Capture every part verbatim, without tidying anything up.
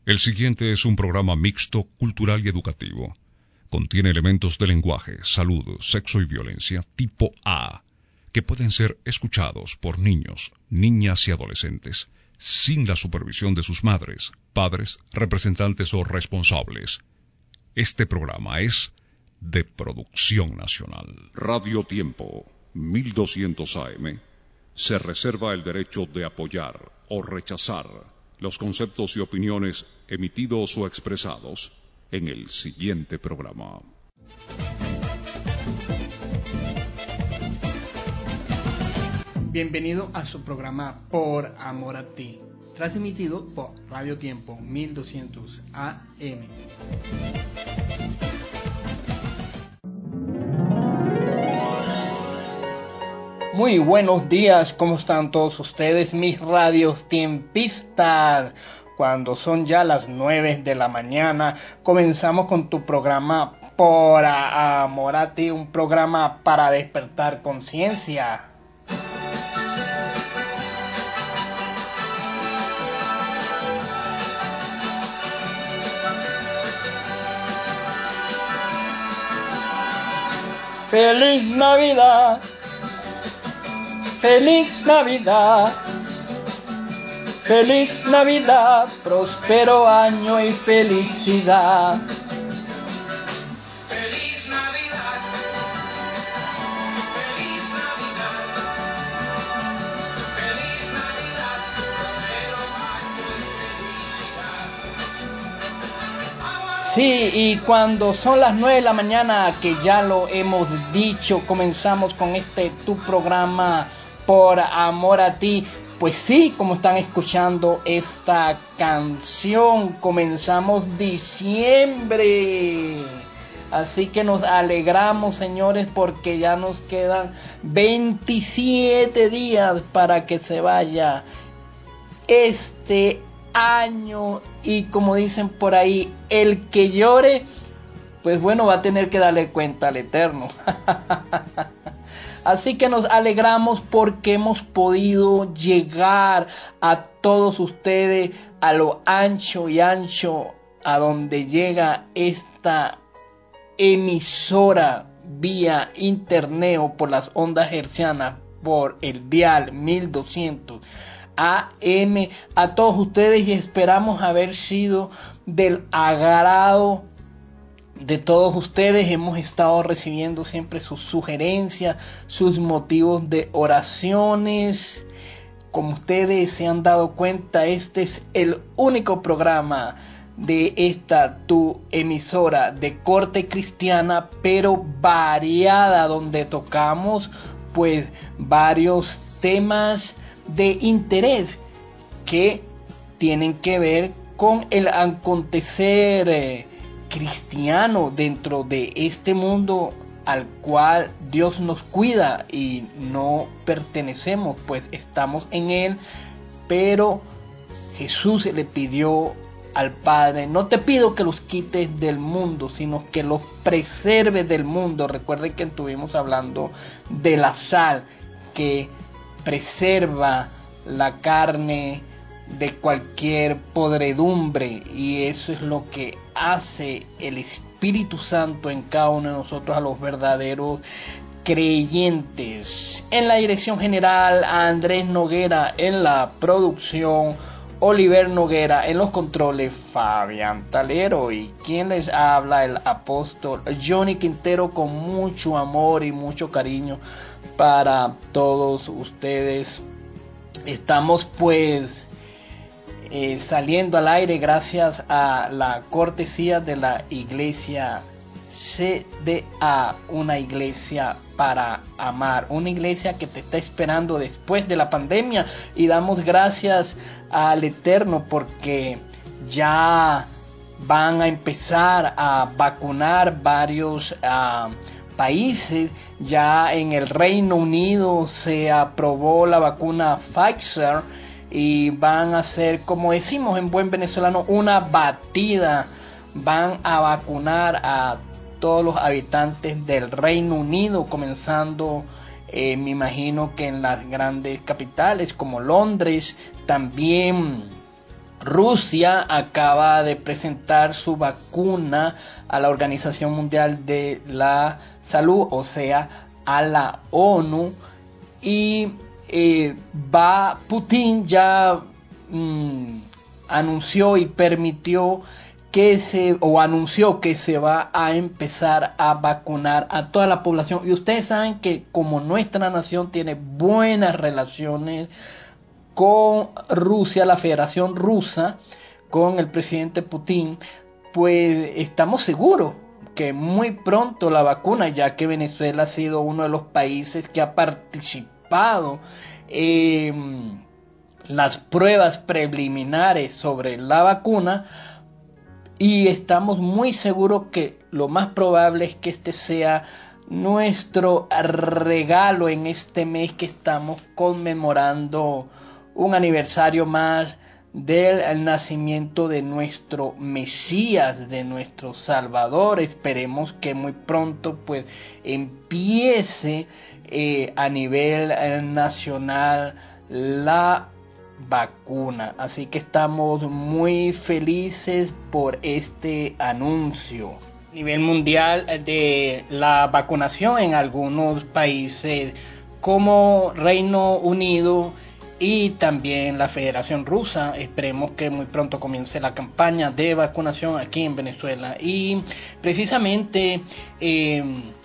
El siguiente es un programa mixto, cultural y educativo. Contiene elementos de lenguaje, salud, sexo y violencia tipo A, que pueden ser escuchados por niños, niñas y adolescentes, sin la supervisión de sus madres, padres, representantes o responsables. Este programa es de producción nacional. Radio Tiempo, mil doscientos A M, se reserva el derecho de apoyar o rechazar los conceptos y opiniones emitidos o expresados en el siguiente programa. Bienvenido a su programa Por Amor a Ti, transmitido por Radio Tiempo mil doscientos A M. Muy buenos días, ¿cómo están todos ustedes, mis radios tiempistas? Cuando son ya las nueve de la mañana, comenzamos con tu programa Por Amor a Ti, un programa para despertar conciencia. ¡Feliz Navidad! ¡Feliz Navidad! ¡Feliz Navidad! ¡Próspero año y felicidad! ¡Feliz Navidad! ¡Feliz Navidad! ¡Feliz Navidad! ¡Próspero año y felicidad! Sí, y cuando son las nueve de la mañana, que ya lo hemos dicho, comenzamos con este tu programa Por Amor a Ti. Pues sí, como están escuchando esta canción, comenzamos diciembre. Así que nos alegramos, señores, porque ya nos quedan veintisiete días para que se vaya este año. Y como dicen por ahí, el que llore, pues bueno, va a tener que darle cuenta al Eterno. Así que nos alegramos porque hemos podido llegar a todos ustedes a lo ancho y ancho a donde llega esta emisora vía internet o por las ondas hercianas, por el dial mil doscientos A M, a todos ustedes, y esperamos haber sido del agrado de todos ustedes. Hemos estado recibiendo siempre sus sugerencias, sus motivos de oraciones. Como ustedes se han dado cuenta, este es el único programa de esta tu emisora de corte cristiana, pero variada, donde tocamos pues varios temas de interés que tienen que ver con el acontecer eh, cristiano dentro de este mundo al cual Dios nos cuida y no pertenecemos, pues estamos en él, pero Jesús le pidió al Padre: no te pido que los quites del mundo, sino que los preserves del mundo. Recuerden que estuvimos hablando de la sal que preserva la carne de cualquier podredumbre, y eso es lo que hace el Espíritu Santo en cada uno de nosotros, a los verdaderos creyentes. En la dirección general, Andrés Noguera; en la producción, Oliver Noguera; en los controles, Fabián Talero; y quien les habla, el apóstol Johnny Quintero, con mucho amor y mucho cariño para todos ustedes. Estamos pues eh, saliendo al aire gracias a la cortesía de la iglesia C D A, una iglesia para amar, una iglesia que te está esperando después de la pandemia, y damos gracias al Eterno porque ya van a empezar a vacunar varios uh, países. Ya en el Reino Unido se aprobó la vacuna Pfizer y van a hacer, como decimos en buen venezolano, una batida. Van a vacunar a todos los habitantes del Reino Unido, comenzando eh, me imagino que en las grandes capitales como Londres, también Rusia acaba de presentar su vacuna a la Organización Mundial de la Salud, o sea, a la ONU, y eh, va Putin ya mmm, anunció y permitió que se o anunció que se va a empezar a vacunar a toda la población. Y ustedes saben que como nuestra nación tiene buenas relaciones con Rusia, la Federación Rusa, con el presidente Putin, pues estamos seguros que muy pronto la vacuna, ya que Venezuela ha sido uno de los países que ha participado en las pruebas preliminares sobre la vacuna, y estamos muy seguros que lo más probable es que este sea nuestro regalo en este mes que estamos conmemorando un aniversario más del nacimiento de nuestro Mesías, de nuestro Salvador. Esperemos que muy pronto pues empiece eh, a nivel eh, nacional la vacuna. Así que estamos muy felices por este anuncio. A nivel mundial de la vacunación en algunos países como Reino Unido y también la Federación Rusa. Esperemos que muy pronto comience la campaña de vacunación aquí en Venezuela. Y precisamente eh,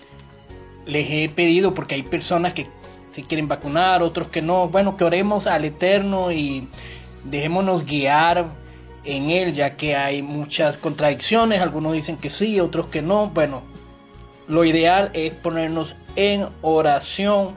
les he pedido, porque hay personas que se quieren vacunar, otros que no, bueno, que oremos al Eterno y dejémonos guiar en él, ya que hay muchas contradicciones. Algunos dicen que sí, otros que no. Bueno, lo ideal es ponernos en oración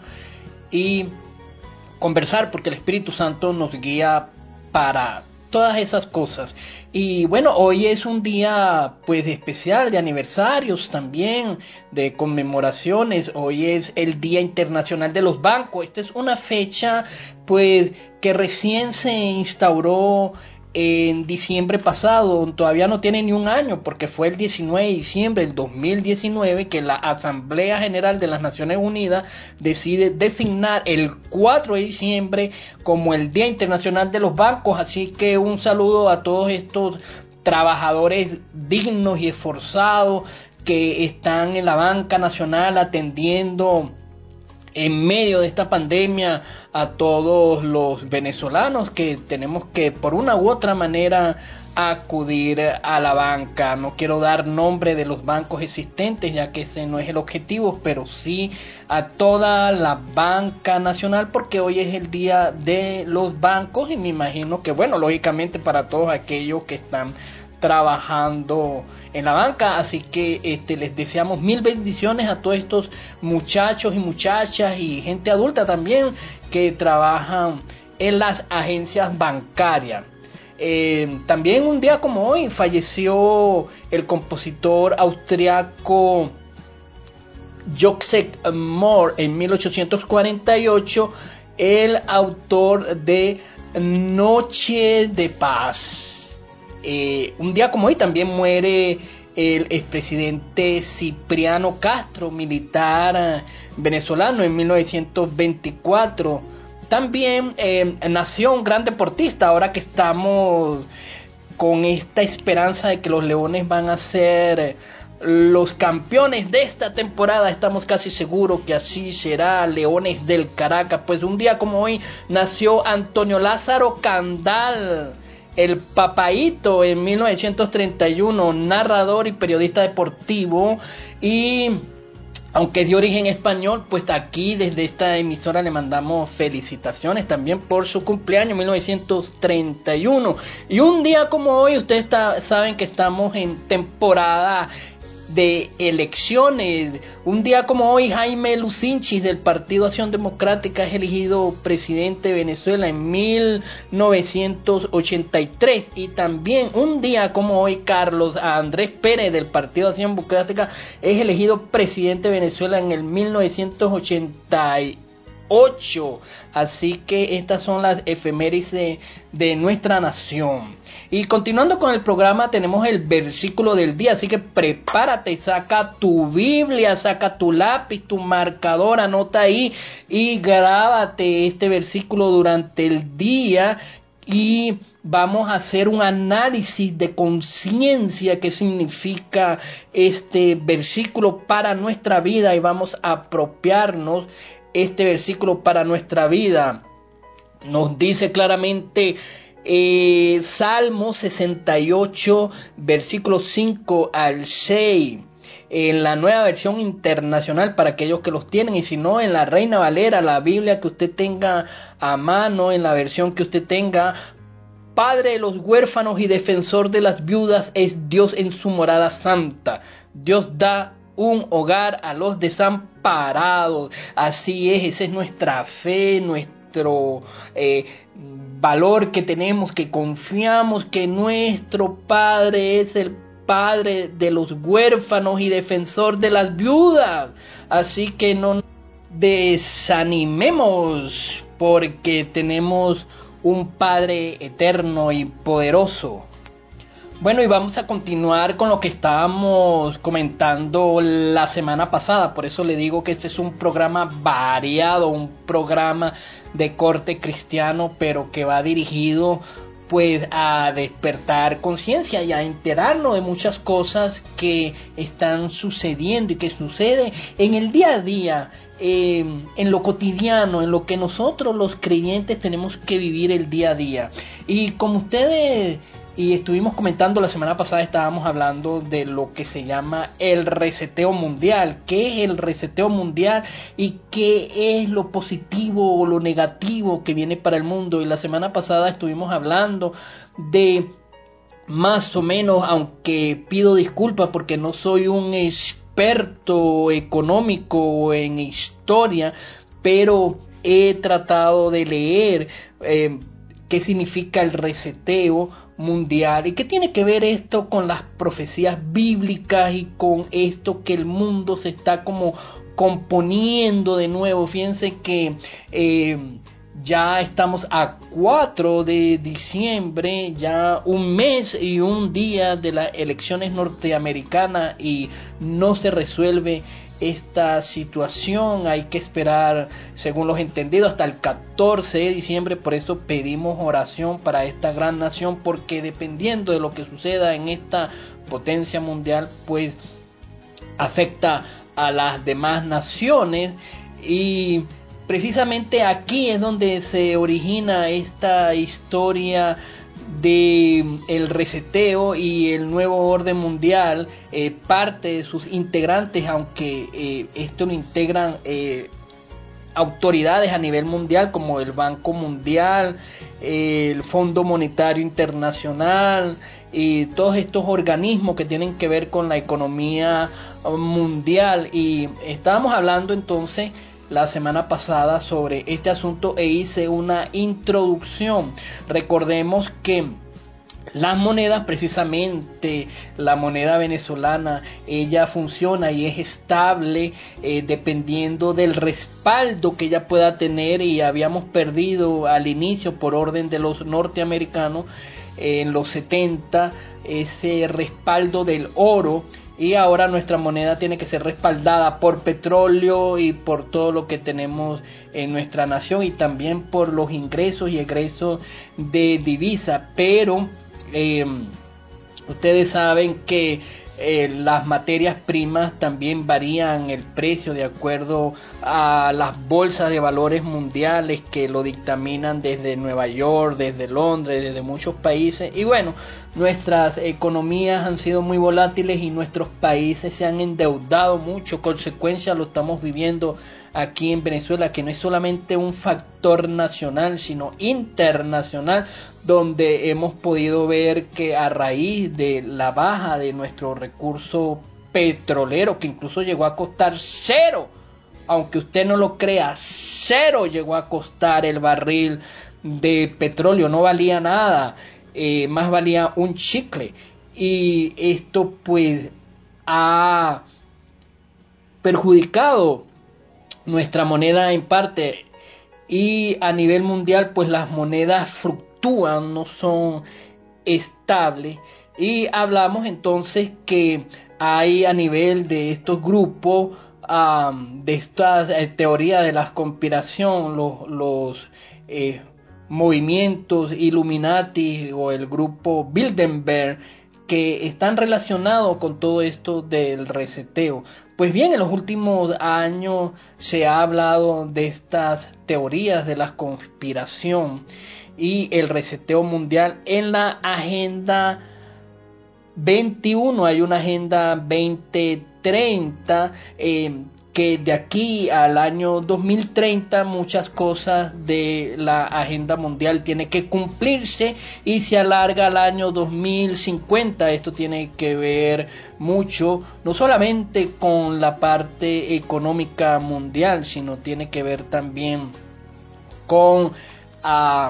y conversar, porque el Espíritu Santo nos guía para todas esas cosas. Y bueno, hoy es un día pues especial, de aniversarios también, de conmemoraciones. Hoy es el Día Internacional de los Bancos. Esta es una fecha pues que recién se instauró en diciembre pasado. Todavía no tiene ni un año, porque fue el diecinueve de diciembre del dos mil diecinueve que la Asamblea General de las Naciones Unidas decide designar el cuatro de diciembre como el Día Internacional de los Bancos. Así que un saludo a todos estos trabajadores dignos y esforzados que están en la banca nacional atendiendo en medio de esta pandemia a todos los venezolanos que tenemos que por una u otra manera acudir a la banca. No quiero dar nombre de los bancos existentes, ya que ese no es el objetivo, pero sí a toda la banca nacional, porque hoy es el día de los bancos y me imagino que, bueno, lógicamente para todos aquellos que están trabajando en la banca. Así que este, les deseamos mil bendiciones a todos estos muchachos y muchachas y gente adulta también que trabajan en las agencias bancarias. Eh, también un día como hoy falleció el compositor austriaco Joseph Mohr en mil ochocientos cuarenta y ocho, el autor de Noche de Paz. Eh, un día como hoy también muere el expresidente Cipriano Castro, militar venezolano, en mil novecientos veinticuatro. También eh, nació un gran deportista, ahora que estamos con esta esperanza de que los Leones van a ser los campeones de esta temporada. Estamos casi seguros que así será. Leones del Caracas. Pues un día como hoy nació Antonio Lázaro Candal, el Papaíto, en mil novecientos treinta y uno, narrador y periodista deportivo, y aunque es de origen español, pues aquí desde esta emisora le mandamos felicitaciones también por su cumpleaños, mil novecientos treinta y uno. Y un día como hoy, ustedes está, saben que estamos en temporada de elecciones. Un día como hoy, Jaime Lucinchis del Partido Acción Democrática es elegido presidente de Venezuela en mil novecientos ochenta y tres. Y también un día como hoy, Carlos Andrés Pérez del Partido Acción Democrática es elegido presidente de Venezuela en el mil novecientos ochenta y ocho. Así que estas son las efemérides de, de nuestra nación. Y continuando con el programa, tenemos el versículo del día, así que prepárate, saca tu Biblia, saca tu lápiz, tu marcador, anota ahí y grábate este versículo durante el día. Y vamos a hacer un análisis de conciencia qué significa este versículo para nuestra vida y vamos a apropiarnos este versículo para nuestra vida. Nos dice claramente eh, Salmo sesenta y ocho, versículos cinco al seis. En la Nueva Versión Internacional para aquellos que los tienen, y si no en la Reina Valera, la Biblia que usted tenga a mano, en la versión que usted tenga. Padre de los huérfanos y defensor de las viudas es Dios en su morada santa. Dios da un hogar a los desamparados. Así es, esa es nuestra fe, nuestro eh, valor que tenemos, que confiamos que nuestro Padre es el Padre de los huérfanos y defensor de las viudas. Así que no desanimemos porque tenemos un Padre eterno y poderoso. Bueno, y vamos a continuar con lo que estábamos comentando la semana pasada. Por eso le digo que este es un programa variado, un programa de corte cristiano, pero que va dirigido pues a despertar conciencia y a enterarnos de muchas cosas que están sucediendo y que sucede en el día a día, eh, en lo cotidiano, en lo que nosotros los creyentes tenemos que vivir el día a día. Y como ustedes y estuvimos comentando la semana pasada, estábamos hablando de lo que se llama el reseteo mundial. ¿Qué es el reseteo mundial y qué es lo positivo o lo negativo que viene para el mundo? Y la semana pasada estuvimos hablando de más o menos, aunque pido disculpas porque no soy un experto económico en historia, pero he tratado de leer eh, qué significa el reseteo mundial y qué tiene que ver esto con las profecías bíblicas y con esto que el mundo se está como componiendo de nuevo. Fíjense que eh, ya estamos a cuatro de diciembre, ya un mes y un día de las elecciones norteamericanas y no se resuelve esta situación. Hay que esperar, según los entendidos, hasta el catorce de diciembre. Por eso pedimos oración para esta gran nación, porque dependiendo de lo que suceda en esta potencia mundial, pues afecta a las demás naciones. Y precisamente aquí es donde se origina esta historia de el reseteo y el nuevo orden mundial. Eh, parte de sus integrantes, aunque eh, esto lo integran eh, autoridades a nivel mundial como el Banco Mundial, eh, el Fondo Monetario Internacional y todos estos organismos que tienen que ver con la economía mundial. Y estábamos hablando entonces la semana pasada sobre este asunto e hice una introducción. Recordemos que las monedas, precisamente la moneda venezolana, ella funciona y es estable eh, dependiendo del respaldo que ella pueda tener, y habíamos perdido al inicio por orden de los norteamericanos eh, en los setenta ese respaldo del oro. Y ahora nuestra moneda tiene que ser respaldada por petróleo y por todo lo que tenemos en nuestra nación, y también por los ingresos y egresos de divisa. Pero eh, ustedes saben que eh, las materias primas también varían el precio de acuerdo a las bolsas de valores mundiales que lo dictaminan desde Nueva York, desde Londres, desde muchos países. Y bueno, nuestras economías han sido muy volátiles y nuestros países se han endeudado mucho. Consecuencia lo estamos viviendo aquí en Venezuela, que no es solamente un factor nacional sino internacional, donde hemos podido ver que a raíz de la baja de nuestro recurso petrolero, que incluso llegó a costar cero, aunque usted no lo crea, cero llegó a costar el barril de petróleo, no valía nada, eh, más valía un chicle. Y esto pues ha perjudicado nuestra moneda en parte, y a nivel mundial pues las monedas fluctúan, no son estables. Y hablamos entonces que hay a nivel de estos grupos um, de estas eh, teorías de la conspiración, los, los eh, movimientos Illuminati o el grupo Bilderberg que están relacionados con todo esto del reseteo. Pues bien, en los últimos años se ha hablado de estas teorías de la conspiración y el reseteo mundial en la agenda veintiuno. Hay una agenda veinte treinta eh, que de aquí al año dos mil treinta muchas cosas de la agenda mundial tienen que cumplirse y se alarga al año dos mil cincuenta. Esto tiene que ver mucho no solamente con la parte económica mundial, sino tiene que ver también con uh,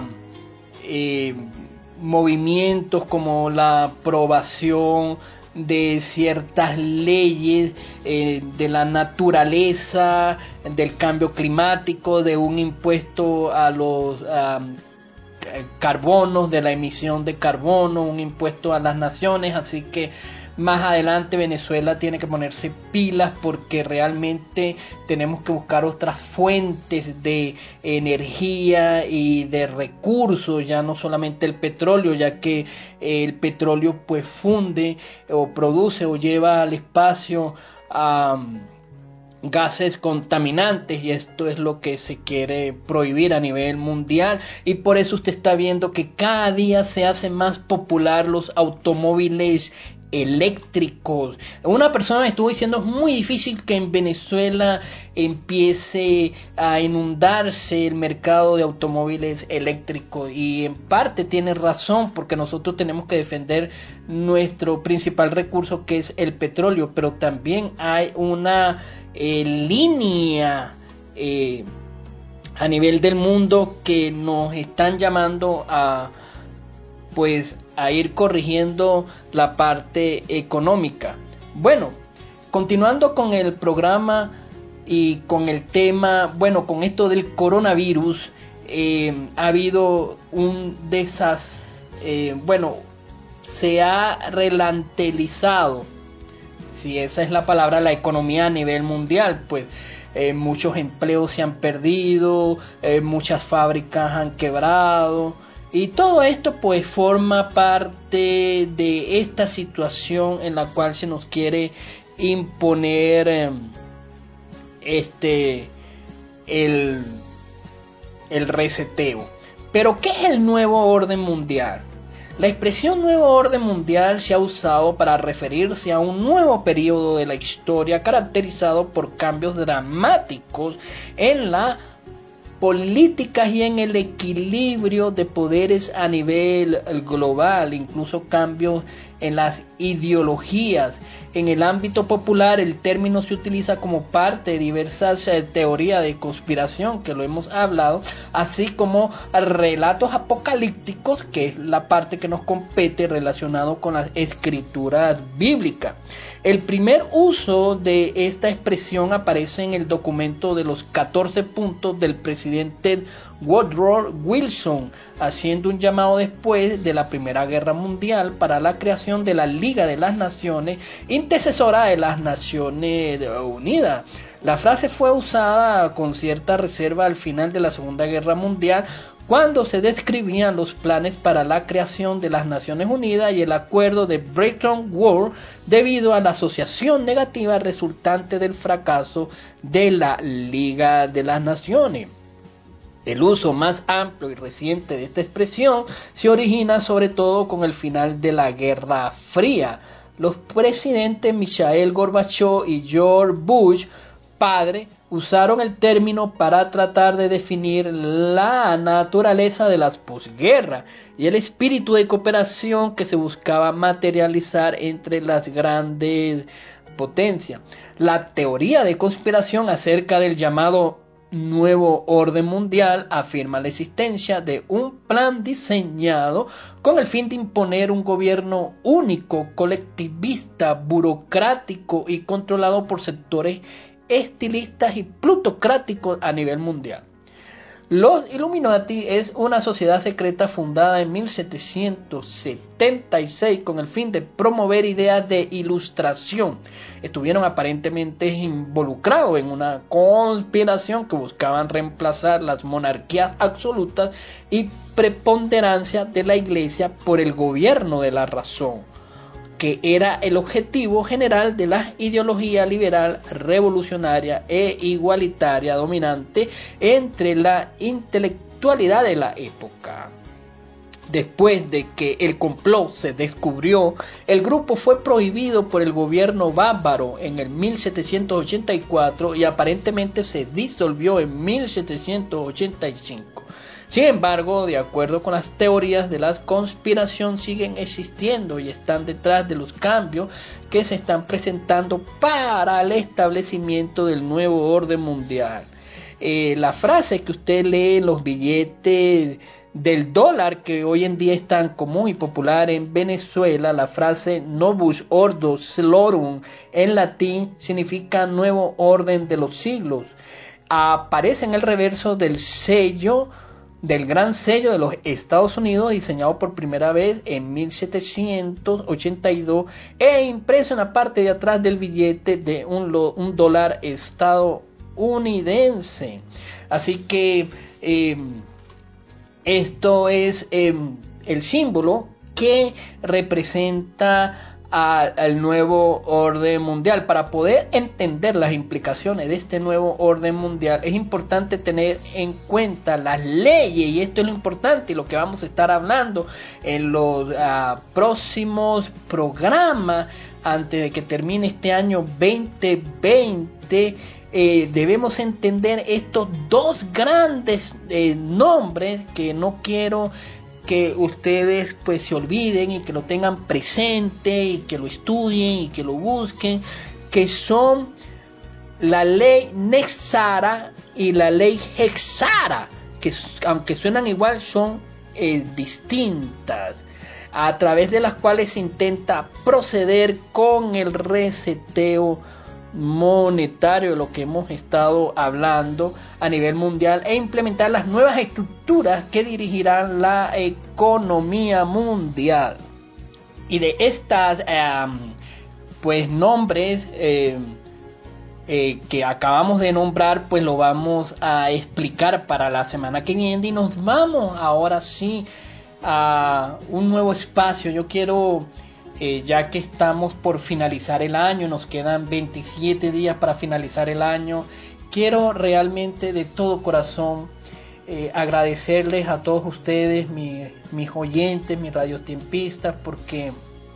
eh, movimientos como la aprobación de ciertas leyes eh, de la naturaleza, del cambio climático, de un impuesto a los um, carbonos, de la emisión de carbono, un impuesto a las naciones. Así que más adelante Venezuela tiene que ponerse pilas porque realmente tenemos que buscar otras fuentes de energía y de recursos, ya no solamente el petróleo, ya que el petróleo pues funde o produce o lleva al espacio a um, gases contaminantes, y esto es lo que se quiere prohibir a nivel mundial. Y por eso usted está viendo que cada día se hace más popular los automóviles eléctricos. Una persona me estuvo diciendo es muy difícil que en Venezuela empiece a inundarse el mercado de automóviles eléctricos, y en parte tiene razón porque nosotros tenemos que defender nuestro principal recurso, que es el petróleo, pero también hay una eh, línea eh, a nivel del mundo que nos están llamando a pues a ir corrigiendo la parte económica. Bueno, continuando con el programa y con el tema, bueno, con esto del coronavirus, eh, ha habido un desas, eh, bueno, se ha relantelizado, si esa es la palabra, la economía a nivel mundial. Pues eh, muchos empleos se han perdido, eh, muchas fábricas han quebrado. Y todo esto pues forma parte de esta situación en la cual se nos quiere imponer eh, este el, el reseteo. Pero ¿qué es el nuevo orden mundial? La expresión nuevo orden mundial se ha usado para referirse a un nuevo periodo de la historia caracterizado por cambios dramáticos en la políticas y en el equilibrio de poderes a nivel global, incluso cambios en las ideologías. En el ámbito popular el término se utiliza como parte de diversas eh, teorías de conspiración, que lo hemos hablado, así como relatos apocalípticos, que es la parte que nos compete relacionado con las escrituras bíblicas. El primer uso de esta expresión aparece en el documento de los catorce puntos del presidente Woodrow Wilson, haciendo un llamado después de la Primera Guerra Mundial para la creación de la Liga de las Naciones, intercesora de las Naciones Unidas. La frase fue usada con cierta reserva al final de la Segunda Guerra Mundial, cuando se describían los planes para la creación de las Naciones Unidas y el acuerdo de Bretton Woods, debido a la asociación negativa resultante del fracaso de la Liga de las Naciones. El uso más amplio y reciente de esta expresión se origina sobre todo con el final de la Guerra Fría. Los presidentes Mikhail Gorbachev y George Bush padre usaron el término para tratar de definir la naturaleza de las posguerras y el espíritu de cooperación que se buscaba materializar entre las grandes potencias. La teoría de conspiración acerca del llamado nuevo orden mundial afirma la existencia de un plan diseñado con el fin de imponer un gobierno único, colectivista, burocrático y controlado por sectores estilistas y plutocráticos a nivel mundial. Los Illuminati es una sociedad secreta fundada en mil setecientos setenta y seis con el fin de promover ideas de ilustración. Estuvieron aparentemente involucrados en una conspiración que buscaban reemplazar las monarquías absolutas y preponderancia de la Iglesia por el gobierno de la razón, que era el objetivo general de la ideología liberal, revolucionaria e igualitaria dominante entre la intelectualidad de la época. Después de que el complot se descubrió, el grupo fue prohibido por el gobierno bávaro en el mil setecientos ochenta y cuatro y aparentemente se disolvió en mil setecientos ochenta y cinco. Sin embargo, de acuerdo con las teorías de la conspiración, siguen existiendo y están detrás de los cambios que se están presentando para el establecimiento del nuevo orden mundial. Eh, la frase que usted lee en los billetes del dólar, que hoy en día es tan común y popular en Venezuela, la frase Novus Ordo Slorum en latín significa nuevo orden de los siglos. Aparece en el reverso del sello del gran sello de los Estados Unidos, diseñado por primera vez en mil setecientos ochenta y dos e impreso en la parte de atrás del billete de un, un dólar estadounidense. Así que eh, esto es eh, el símbolo que representa a, al nuevo orden mundial. Para poder entender las implicaciones de este nuevo orden mundial es importante tener en cuenta las leyes, y esto es lo importante y lo que vamos a estar hablando en los uh, próximos programas antes de que termine este año veinte veinte. Eh, debemos entender estos dos grandes eh, nombres que no quiero que ustedes pues se olviden y que lo tengan presente y que lo estudien y que lo busquen, que son la ley Nexara y la ley Hexara, que aunque suenan igual son eh, distintas, a través de las cuales se intenta proceder con el reseteo monetario, de lo que hemos estado hablando a nivel mundial, e implementar las nuevas estructuras que dirigirán la economía mundial. Y de estas eh, pues nombres eh, eh, que acabamos de nombrar, pues lo vamos a explicar para la semana que viene, y nos vamos ahora sí a un nuevo espacio. Yo quiero Eh, ya que estamos por finalizar el año, nos quedan veintisiete días para finalizar el año, quiero realmente de todo corazón eh, agradecerles a todos ustedes, mi, mis oyentes, mis radiotempistas, porque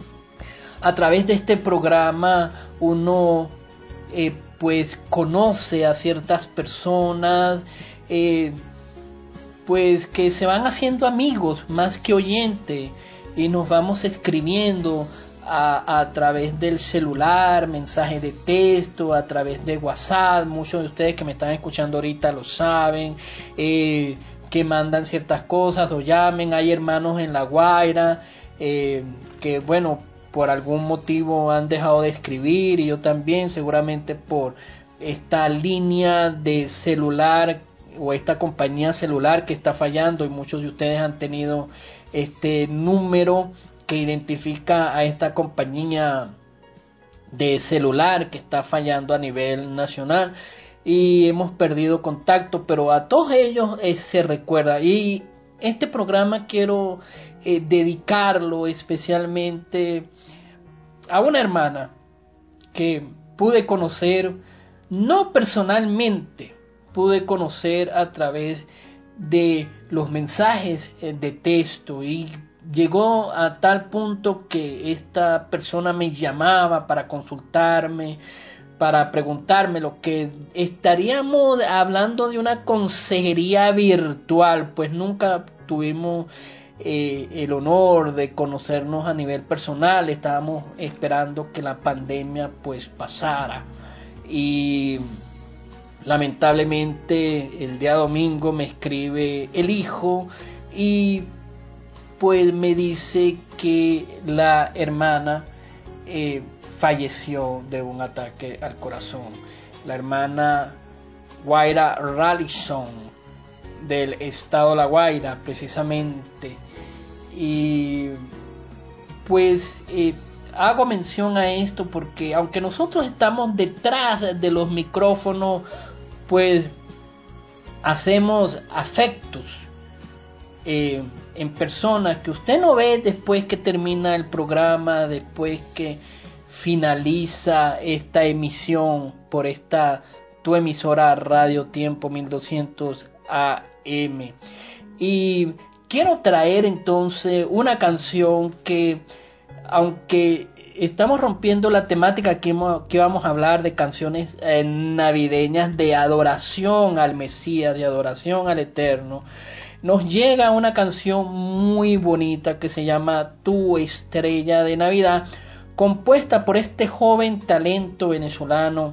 a través de este programa uno eh, pues conoce a ciertas personas, eh, pues que se van haciendo amigos más que oyentes, y nos vamos escribiendo a, a través del celular, mensajes de texto, a través de WhatsApp. Muchos de ustedes que me están escuchando ahorita lo saben, eh, que mandan ciertas cosas o llamen. Hay hermanos en La Guaira eh, que bueno, por algún motivo han dejado de escribir, y yo también, seguramente por esta línea de celular o esta compañía celular que está fallando, y muchos de ustedes han tenido este número que identifica a esta compañía de celular que está fallando a nivel nacional, y hemos perdido contacto, pero a todos ellos eh, se recuerda. Y este programa quiero eh, dedicarlo especialmente a una hermana que pude conocer, no personalmente, pude conocer a través de los mensajes de texto, y llegó a tal punto que esta persona me llamaba para consultarme, para preguntarme lo que estaríamos hablando de una consejería virtual, pues nunca tuvimos eh, el honor de conocernos a nivel personal. Estábamos esperando que la pandemia pues pasara, y lamentablemente el día domingo me escribe el hijo y pues me dice que la hermana eh, falleció de un ataque al corazón. La hermana Guaira Rallison del estado La Guaira, precisamente. Y pues eh, hago mención a esto porque aunque nosotros estamos detrás de los micrófonos, pues hacemos afectos eh, en personas que usted no ve después que termina el programa, después que finaliza esta emisión por esta tu emisora Radio Tiempo mil doscientos A M. Y quiero traer entonces una canción que, aunque estamos rompiendo la temática que, hemos, que vamos a hablar de canciones eh, navideñas de adoración al Mesías, de adoración al Eterno, nos llega una canción muy bonita que se llama Tu Estrella de Navidad, compuesta por este joven talento venezolano,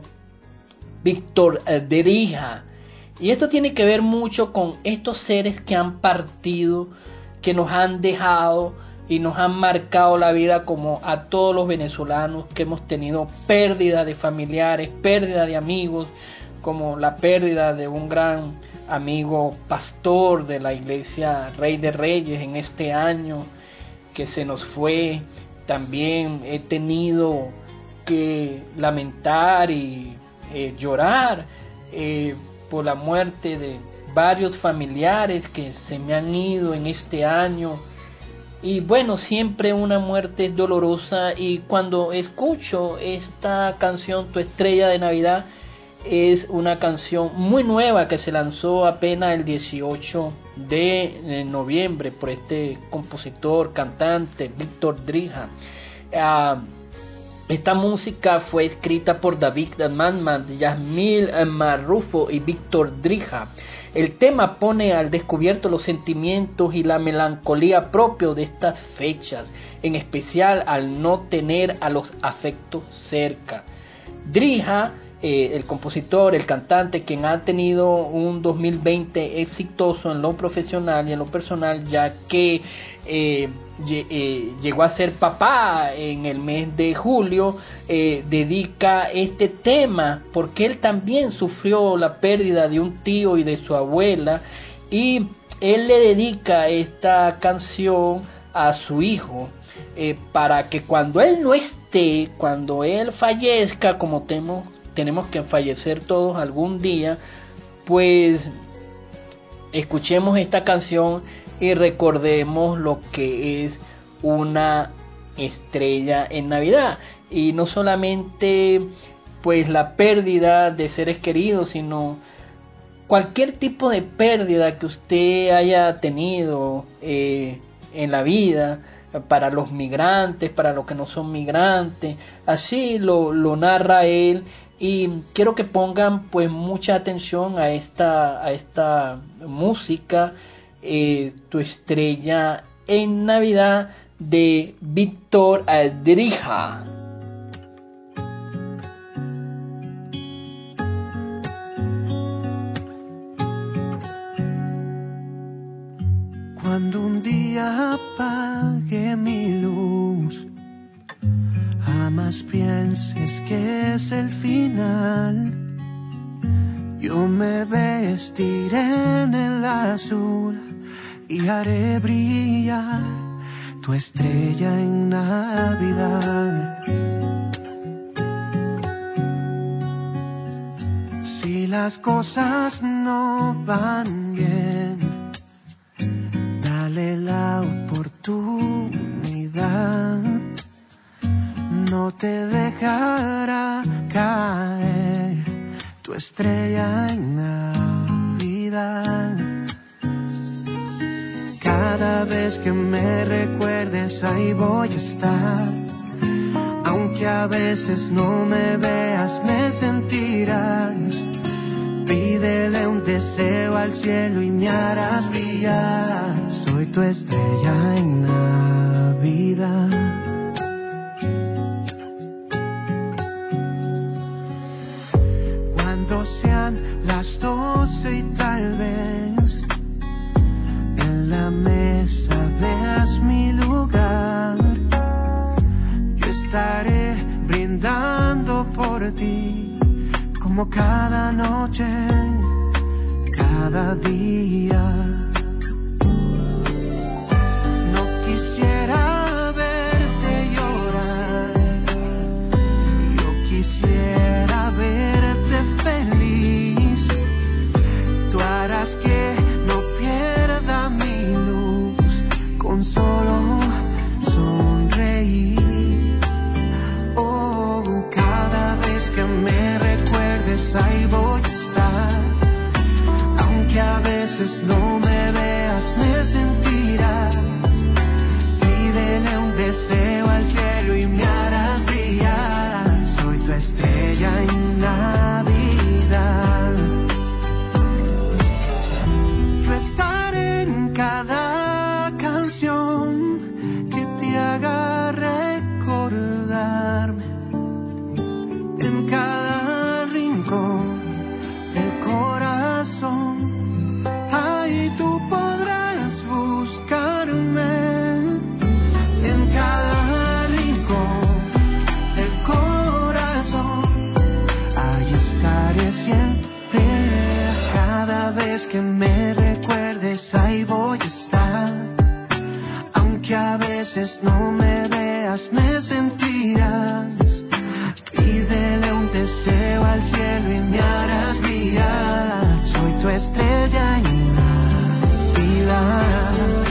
Víctor Drija. Y esto tiene que ver mucho con estos seres que han partido, que nos han dejado y nos han marcado la vida, como a todos los venezolanos que hemos tenido pérdida de familiares, pérdida de amigos, como la pérdida de un gran amigo pastor de la iglesia Rey de Reyes en este año que se nos fue. También he tenido que lamentar y eh, llorar eh, por la muerte de varios familiares que se me han ido en este año. Y bueno, siempre una muerte es dolorosa, y cuando escucho esta canción, Tu Estrella de Navidad, es una canción muy nueva que se lanzó apenas el dieciocho de noviembre por este compositor, cantante, Víctor Drija. Uh, esta música fue escrita por David Manman, Yasmil Marrufo y Víctor Drija. El tema pone al descubierto los sentimientos y la melancolía propios de estas fechas, en especial al no tener a los afectos cerca. Drija, Eh, el compositor, el cantante, quien ha tenido un dos mil veinte exitoso en lo profesional y en lo personal, ya que eh, eh, llegó a ser papá en el mes de julio, eh, dedica este tema porque él también sufrió la pérdida de un tío y de su abuela, y él le dedica esta canción a su hijo, eh, para que cuando él no esté, cuando él fallezca, como tenemos tenemos que fallecer todos algún día, pues escuchemos esta canción y recordemos lo que es una estrella en Navidad. Y no solamente pues la pérdida de seres queridos, sino cualquier tipo de pérdida que usted haya tenido eh, en la vida, para los migrantes, para los que no son migrantes. Así lo, lo narra él, y quiero que pongan pues mucha atención a esta, a esta música, eh, Tu Estrella en Navidad, de Víctor Drija. Cuando un día apague mi luz, jamás pienses que es el final. Yo me vestiré en el azul y haré brillar tu estrella en Navidad. Si las cosas no van bien, dale la oportunidad. No te dejará caer tu estrella en Navidad. Cada vez que me recuerdes, ahí voy a estar. Aunque a veces no me veas, me sentirás. Pídele un deseo al cielo y me harás brillar. Soy tu estrella en Navidad. Cuando sean las doce y tal vez en la mesa veas mi lugar, yo estaré brindando por ti como cada noche, cada día. No quisiera verte llorar, yo quisiera verte feliz. Tú harás que no pierda mi luz con solo sonreír. Oh, cada vez que me recuerdes ahí voy a estar. Aunque a veces no me veas, me sentirás. Pídele un deseo al cielo y me harás brillar. Soy tu estrella en Navidad. Yo estaré en cada canción que te haga recordarme, en cada rincón del corazón. Ahí tú podrás buscarme, en cada rincón del corazón. Ahí estaré siempre. Cada vez que me recuerdes, ahí voy a estar. Aunque a veces no me veas, me sentirás. Pídele un deseo al cielo y me harás brillar. Soy tu estrella en Navidad.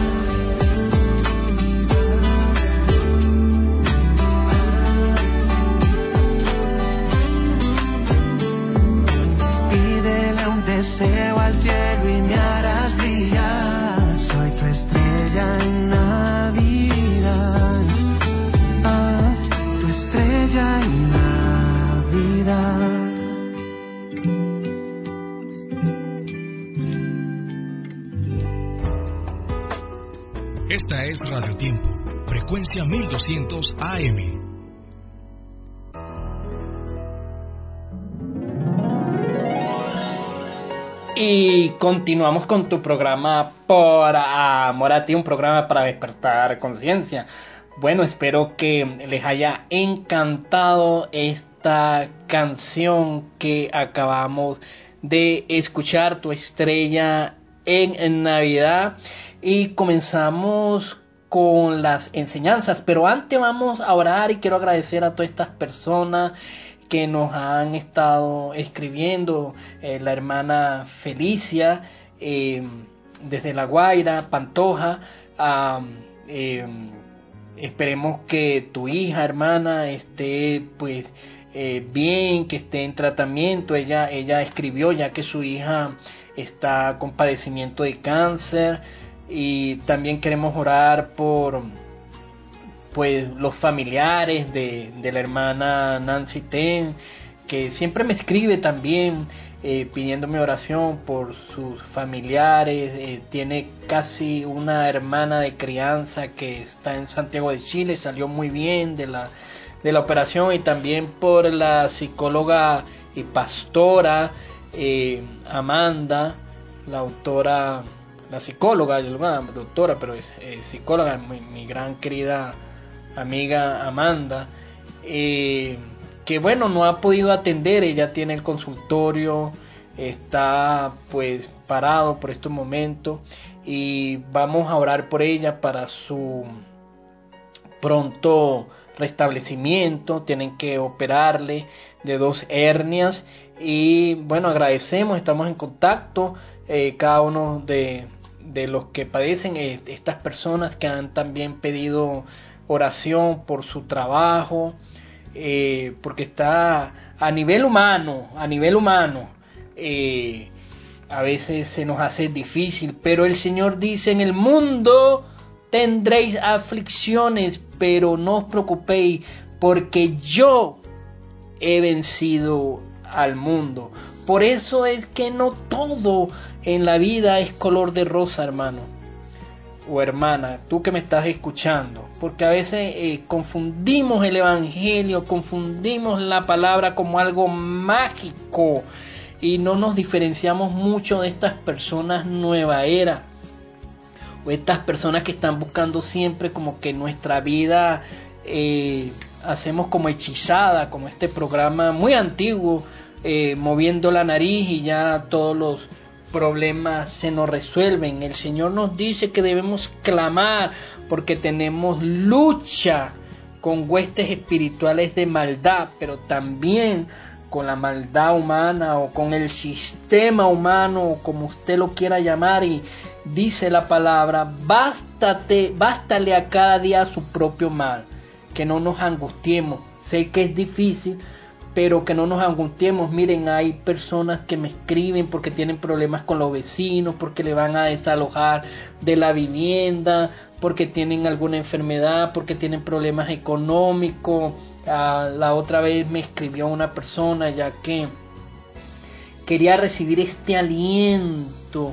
Pídele un deseo al cielo y me harás brillar. Soy tu estrella en Navidad. Ah, tu estrella en Navidad. Esta es Radio Tiempo, frecuencia mil doscientos A M. Y continuamos con tu programa Por Amor a Ti, un programa para despertar conciencia. Bueno, espero que les haya encantado esta canción que acabamos de escuchar, Tu Estrella en Navidad. Y comenzamos con las enseñanzas, pero antes vamos a orar y quiero agradecer a todas estas personas que nos han estado escribiendo, eh, la hermana Felicia, eh, desde La Guaira, Pantoja. Uh, eh, esperemos que tu hija, hermana, esté pues eh, bien, que esté en tratamiento. Ella, ella escribió ya que su hija está con padecimiento de cáncer. Y también queremos orar por pues los familiares de, de la hermana Nancy Ten, que siempre me escribe también eh, pidiéndome oración por sus familiares. Eh, tiene casi una hermana de crianza que está en Santiago de Chile, salió muy bien de la, de la operación. Y también por la psicóloga y pastora eh, Amanda, la autora, la psicóloga, yo la doctora, pero es eh, psicóloga, mi, mi gran querida amiga Amanda, eh, que bueno, no ha podido atender. Ella tiene el consultorio, está pues parado por estos momentos, y vamos a orar por ella para su pronto restablecimiento. Tienen que operarle de dos hernias y bueno, agradecemos, estamos en contacto, eh, cada uno de, de los que padecen, eh, estas personas que han también pedido oración por su trabajo, eh, porque está a nivel humano, a nivel humano, eh, a veces se nos hace difícil, pero el Señor dice: en el mundo tendréis aflicciones, pero no os preocupéis, porque yo he vencido al mundo. Por eso es que no todo en la vida es color de rosa, hermano o hermana, tú que me estás escuchando, porque a veces eh, confundimos el evangelio, confundimos la palabra como algo mágico y no nos diferenciamos mucho de estas personas nueva era, o estas personas que están buscando siempre como que nuestra vida eh, hacemos como hechizada, como este programa muy antiguo, eh, moviendo la nariz y ya todos los problemas se nos resuelven. El Señor nos dice que debemos clamar porque tenemos lucha con huestes espirituales de maldad, pero también con la maldad humana o con el sistema humano, o como usted lo quiera llamar. Y dice la palabra: bástate, bástale a cada día su propio mal. Que no nos angustiemos. Sé que es difícil, pero que no nos angustiemos. Miren, hay personas que me escriben porque tienen problemas con los vecinos, porque le van a desalojar de la vivienda, porque tienen alguna enfermedad, porque tienen problemas económicos. Ah, la otra vez me escribió una persona ya que quería recibir este aliento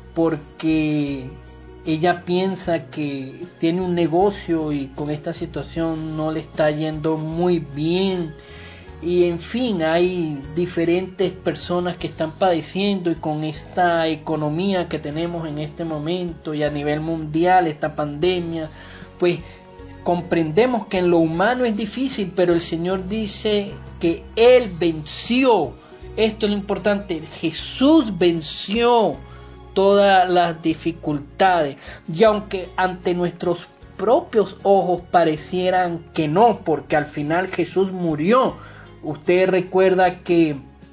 porque ella piensa que tiene un negocio y con esta situación no le está yendo muy bien. Y en fin, hay diferentes personas que están padeciendo, y con esta economía que tenemos en este momento y a nivel mundial, esta pandemia, pues comprendemos que en lo humano es difícil, pero el Señor dice que Él venció. Esto es lo importante: Jesús venció todas las dificultades, y aunque ante nuestros propios ojos parecieran que no, porque al final Jesús murió. Usted recuerda que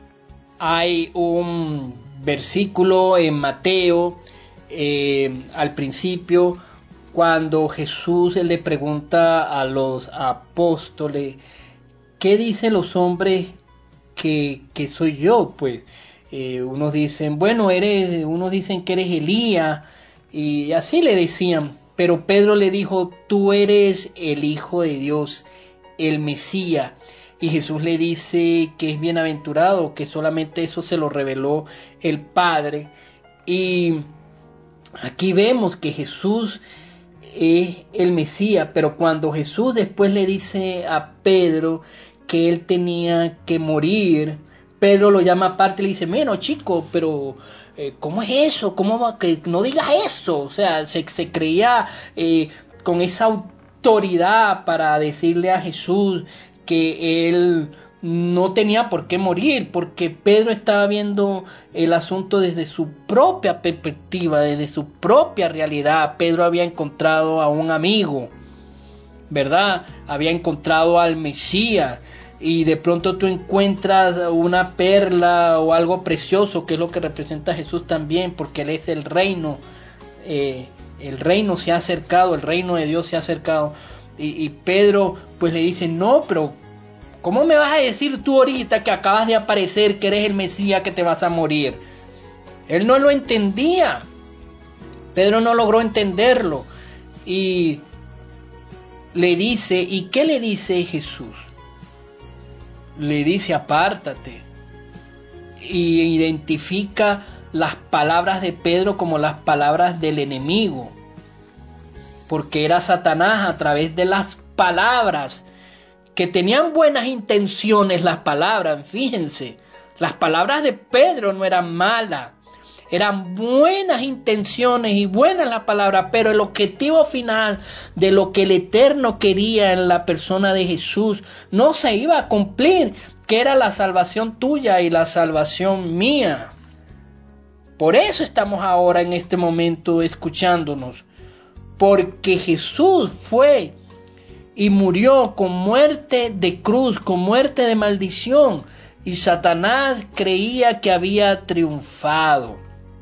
hay un versículo en Mateo eh, al principio, cuando Jesús le pregunta a los apóstoles: ¿qué dicen los hombres que, que soy yo? Pues eh, unos dicen, bueno, eres, unos dicen que eres Elías, y así le decían. Pero Pedro le dijo: tú eres el Hijo de Dios, el Mesías. Y Jesús le dice que es bienaventurado, que solamente eso se lo reveló el Padre. Y aquí vemos que Jesús es el Mesías, pero cuando Jesús después le dice a Pedro que él tenía que morir, Pedro lo llama aparte y le dice: bueno, chico, pero eh, ¿cómo es eso? ¿Cómo va? Que no digas eso. O sea, se, se creía eh, con esa autoridad para decirle a Jesús que él no tenía por qué morir, porque Pedro estaba viendo el asunto desde su propia perspectiva, desde su propia realidad. Pedro había encontrado a un amigo, ¿verdad? Había encontrado al Mesías, y de pronto tú encuentras una perla o algo precioso, que es lo que representa Jesús también, porque Él es el reino, eh, el reino se ha acercado, el reino de Dios se ha acercado. Y, y Pedro pues le dice: no, pero ¿cómo me vas a decir tú ahorita que acabas de aparecer que eres el Mesías, que te vas a morir? Él no lo entendía. Pedro no logró entenderlo. Y le dice, ¿y qué le dice Jesús? Le dice: apártate. Y identifica las palabras de Pedro como las palabras del enemigo, porque era Satanás a través de las palabras, que tenían buenas intenciones. Las palabras, fíjense, las palabras de Pedro no eran malas, eran buenas intenciones y buenas las palabras, pero el objetivo final de lo que el Eterno quería en la persona de Jesús no se iba a cumplir, que era la salvación tuya y la salvación mía. Por eso estamos ahora en este momento escuchándonos, porque Jesús fue y murió con muerte de cruz, con muerte de maldición, y Satanás creía que había triunfado.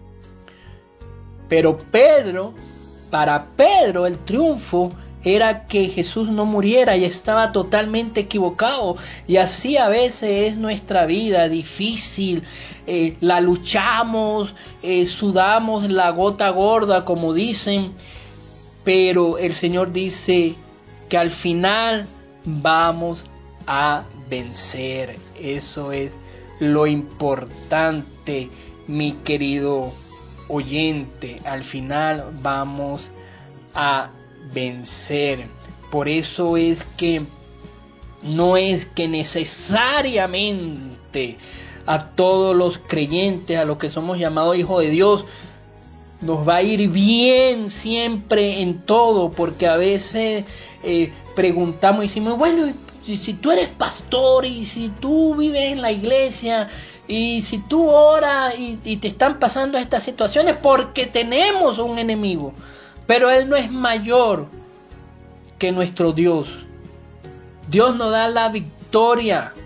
Pero Pedro, para Pedro el triunfo era que Jesús no muriera, y estaba totalmente equivocado. Y así a veces es nuestra vida difícil, eh, la luchamos, eh, sudamos la gota gorda, como dicen, pero el Señor dice que al final vamos a vencer. Eso es lo importante, mi querido oyente. Al final vamos a vencer. Por eso es que no es que necesariamente a todos los creyentes, a los que somos llamados hijos de Dios, nos va a ir bien siempre en todo, porque a veces eh, preguntamos y decimos: bueno, si, si tú eres pastor y si tú vives en la iglesia y si tú oras y, y te están pasando estas situaciones, porque tenemos un enemigo, pero él no es mayor que nuestro Dios. Dios nos da la victoria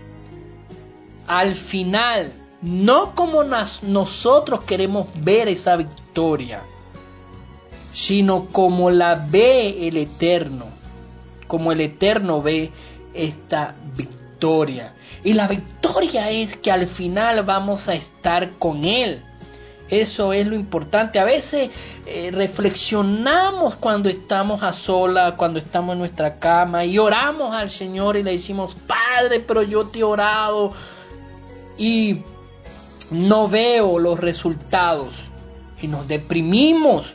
al final, no como nas, nosotros queremos ver esa victoria, sino como la ve el Eterno, como el Eterno ve esta victoria. Y la victoria es que al final vamos a estar con Él. Eso es lo importante. A veces eh, reflexionamos cuando estamos a solas, cuando estamos en nuestra cama y oramos al Señor y le decimos: Padre, pero yo te he orado y no veo los resultados, y nos deprimimos,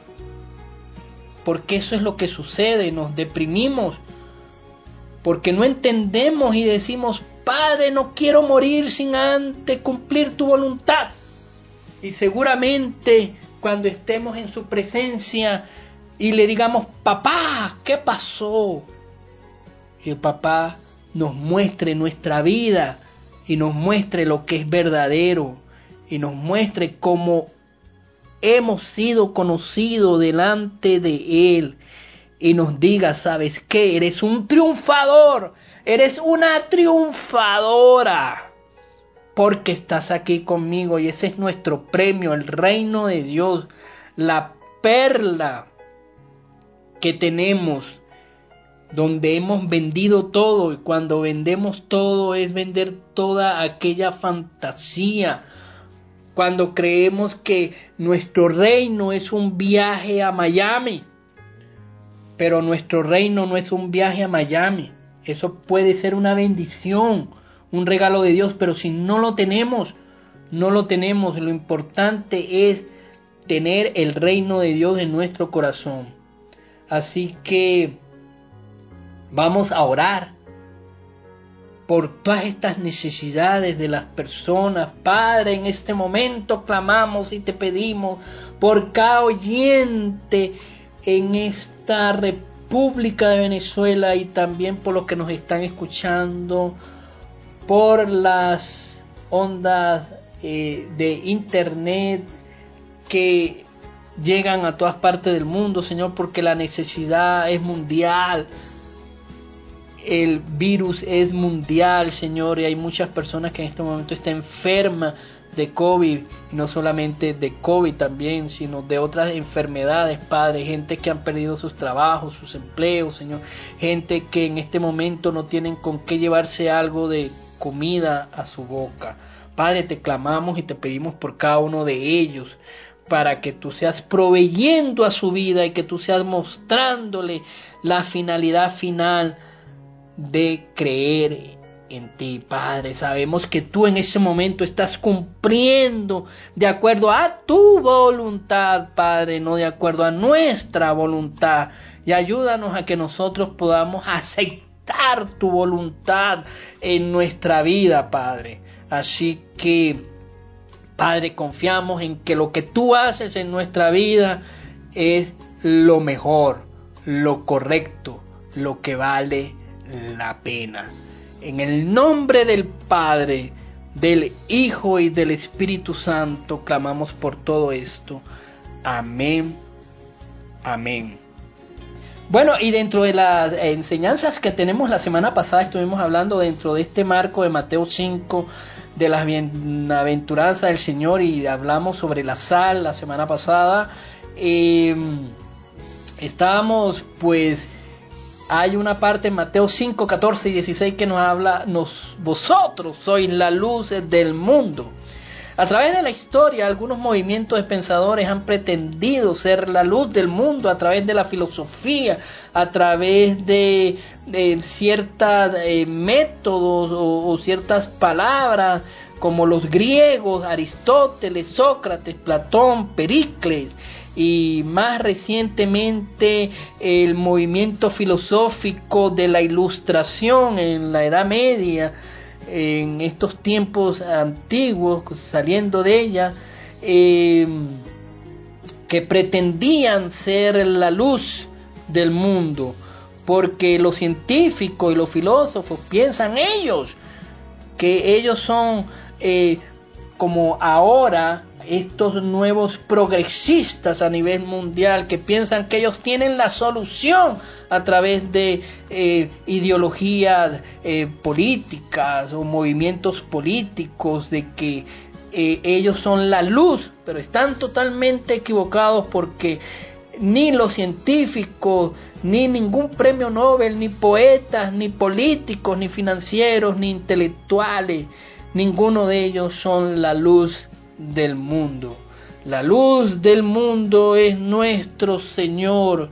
porque eso es lo que sucede. Nos deprimimos porque no entendemos y decimos: Padre, no quiero morir sin antes cumplir tu voluntad. Y seguramente cuando estemos en su presencia y le digamos: papá, ¿qué pasó? Y el papá nos muestre nuestra vida y nos muestre lo que es verdadero y nos muestre cómo hemos sido conocidos delante de Él, y nos diga: ¿sabes qué? Eres un triunfador, eres una triunfadora, porque estás aquí conmigo. Y ese es nuestro premio, el reino de Dios, la perla que tenemos, donde hemos vendido todo. Y cuando vendemos todo es vender toda aquella fantasía, cuando creemos que nuestro reino es un viaje a Miami. Pero nuestro reino no es un viaje a Miami. Eso puede ser una bendición, un regalo de Dios, pero si no lo tenemos, no lo tenemos. Lo importante es tener el reino de Dios en nuestro corazón. Así que vamos a orar por todas estas necesidades de las personas. Padre, en este momento clamamos y te pedimos por cada oyente en esta República de Venezuela, y también por los que nos están escuchando por las ondas eh, de internet que llegan a todas partes del mundo, Señor, porque la necesidad es mundial. El virus es mundial, Señor, y hay muchas personas que en este momento están enfermas de COVID, y no solamente de COVID también, sino de otras enfermedades, Padre. Gente que han perdido sus trabajos, sus empleos, Señor. Gente que en este momento no tienen con qué llevarse algo de comida a su boca. Padre, te clamamos y te pedimos por cada uno de ellos, para que tú seas proveyendo a su vida y que tú seas mostrándole la finalidad final de creer en ti, Padre. Sabemos que tú en ese momento estás cumpliendo de acuerdo a tu voluntad, Padre, no de acuerdo a nuestra voluntad. Y ayúdanos a que nosotros podamos aceptar tu voluntad en nuestra vida, Padre. Así que, Padre, confiamos en que lo que tú haces en nuestra vida es lo mejor, lo correcto, lo que vale la pena. En el nombre del Padre, del Hijo y del Espíritu Santo clamamos por todo esto. Amén. Amén. Bueno, y dentro de las enseñanzas que tenemos, la semana pasada estuvimos hablando dentro de este marco de Mateo cinco, de las bienaventuranzas del Señor, y hablamos sobre la sal la semana pasada. Eh, estábamos pues... Hay una parte en Mateo cinco, catorce y dieciséis que nos habla: nos, vosotros sois la luz del mundo. A través de la historia, algunos movimientos de pensadores han pretendido ser la luz del mundo a través de la filosofía, a través de, de ciertos eh, métodos o, o ciertas palabras, como los griegos, Aristóteles, Sócrates, Platón, Pericles. Y más recientemente el movimiento filosófico de la Ilustración en la Edad Media, en estos tiempos antiguos, saliendo de ella, eh, que pretendían ser la luz del mundo, porque los científicos y los filósofos piensan ellos que ellos son eh, como ahora estos nuevos progresistas a nivel mundial, que piensan que ellos tienen la solución a través de eh, ideologías eh, políticas o movimientos políticos, de que eh, ellos son la luz, pero están totalmente equivocados, porque ni los científicos, ni ningún premio Nobel, ni poetas, ni políticos, ni financieros, ni intelectuales, ninguno de ellos son la luz del mundo. La luz del mundo es nuestro Señor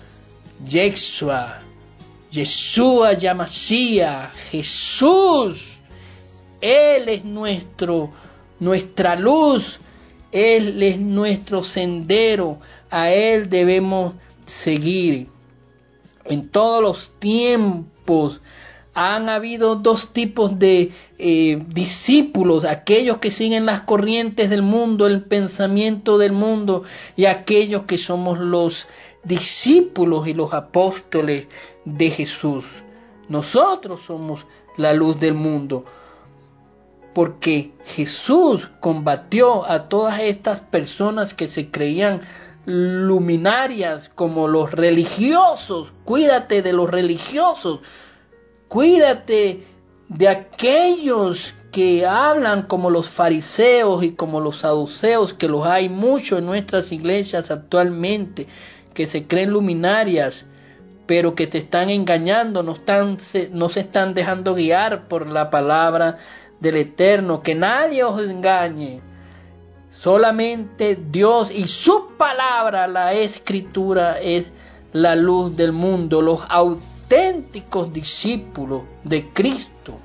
Yeshua, Yeshua Yamasía, Jesús. Él es nuestro, nuestra luz, Él es nuestro sendero, a Él debemos seguir. En todos los tiempos han habido dos tipos de eh, discípulos: aquellos que siguen las corrientes del mundo, el pensamiento del mundo, y aquellos que somos los discípulos y los apóstoles de Jesús. Nosotros somos la luz del mundo, porque Jesús combatió a todas estas personas que se creían luminarias, como los religiosos. Cuídate de los religiosos. Cuídate de aquellos que hablan como los fariseos y como los saduceos, que los hay mucho en nuestras iglesias actualmente, que se creen luminarias, pero que te están engañando, no, están, no se están dejando guiar por la palabra del Eterno. Que nadie os engañe. Solamente Dios y su palabra, la Escritura, es la luz del mundo. Los auténticos discípulos de Cristo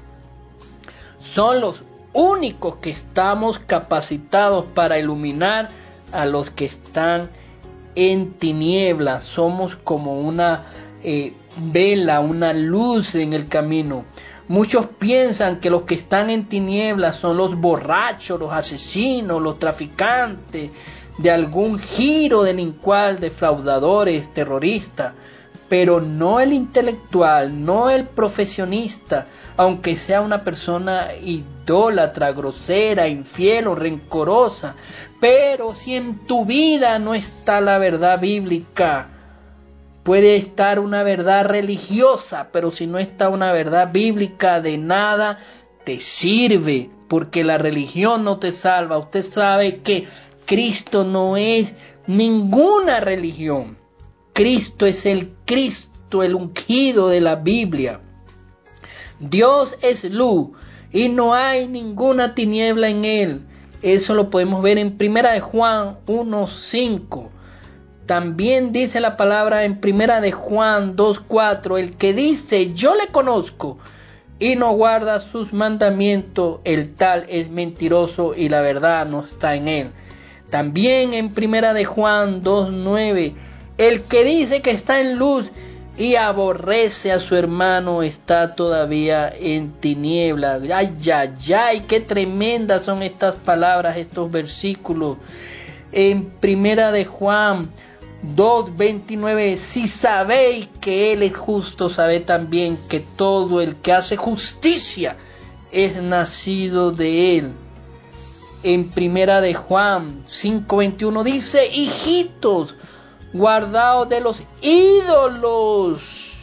son los únicos que estamos capacitados para iluminar a los que están en tinieblas. Somos como una eh, vela, una luz en el camino. Muchos piensan que los que están en tinieblas son los borrachos, los asesinos, los traficantes de algún giro delincual, defraudadores, terroristas, pero no el intelectual, no el profesionista, aunque sea una persona idólatra, grosera, infiel o rencorosa. Pero si en tu vida no está la verdad bíblica, puede estar una verdad religiosa, pero si no está una verdad bíblica, de nada te sirve, porque la religión no te salva. Usted sabe que Cristo no es ninguna religión. Cristo es el Cristo, el ungido de la Biblia. Dios es luz y no hay ninguna tiniebla en Él. Eso lo podemos ver en Primera de Juan uno cinco. También dice la palabra en Primera de Juan dos cuatro: el que dice yo le conozco y no guarda sus mandamientos, el tal es mentiroso y la verdad no está en él. También en Primera de Juan dos nueve: el que dice que está en luz y aborrece a su hermano está todavía en tinieblas. Ay, ay, ay, qué tremendas son estas palabras, estos versículos. En Primera de Juan dos veintinueve: si sabéis que Él es justo, sabed también que todo el que hace justicia es nacido de Él. En Primera de Juan cinco veintiuno dice: hijitos, guardaos de los ídolos.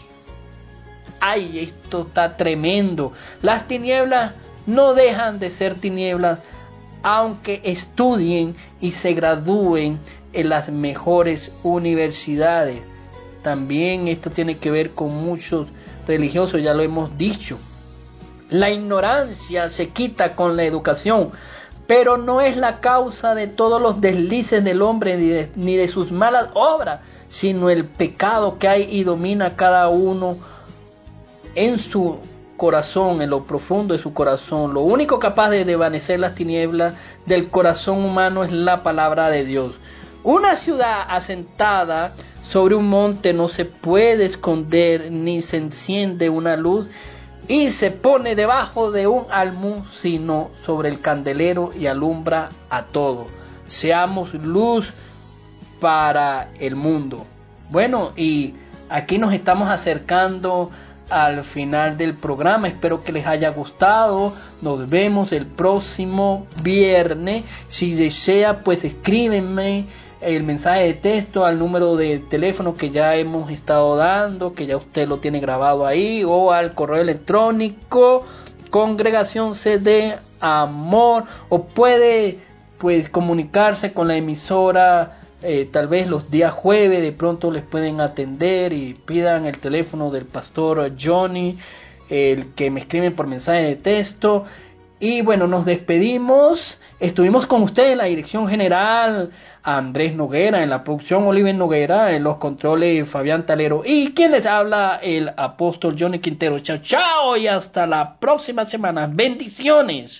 Ay, esto está tremendo. Las tinieblas no dejan de ser tinieblas, aunque estudien y se gradúen en las mejores universidades. También esto tiene que ver con muchos religiosos, ya lo hemos dicho. La ignorancia se quita con la educación, pero no es la causa de todos los deslices del hombre ni de, ni de sus malas obras, sino el pecado que hay y domina a cada uno en su corazón, en lo profundo de su corazón. Lo único capaz de desvanecer las tinieblas del corazón humano es la palabra de Dios. Una ciudad asentada sobre un monte no se puede esconder, ni se enciende una luz y se pone debajo de un almud, sino sobre el candelero y alumbra a todo. Seamos luz para el mundo. Bueno, y aquí nos estamos acercando al final del programa. Espero que les haya gustado. Nos vemos el próximo viernes. Si desea, pues escríbenme el mensaje de texto al número de teléfono que ya hemos estado dando, que ya usted lo tiene grabado ahí, o al correo electrónico Congregación C D Amor, o puede pues comunicarse con la emisora. Eh, tal vez los días jueves de pronto les pueden atender y pidan el teléfono del pastor Johnny, el que me escriben por mensaje de texto. Y bueno, nos despedimos. Estuvimos con ustedes en la dirección general Andrés Noguera, en la producción Oliver Noguera, en los controles Fabián Talero, y quien les habla, el apóstol Johnny Quintero. Chao, chao, y hasta la próxima semana. Bendiciones.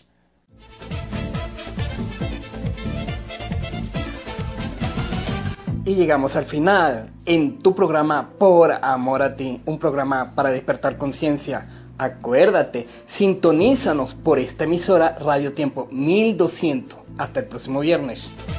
Y llegamos al final en tu programa Por Amor a Ti, un programa para despertar conciencia. Acuérdate, sintonízanos por esta emisora Radio Tiempo mil doscientos. Hasta el próximo viernes.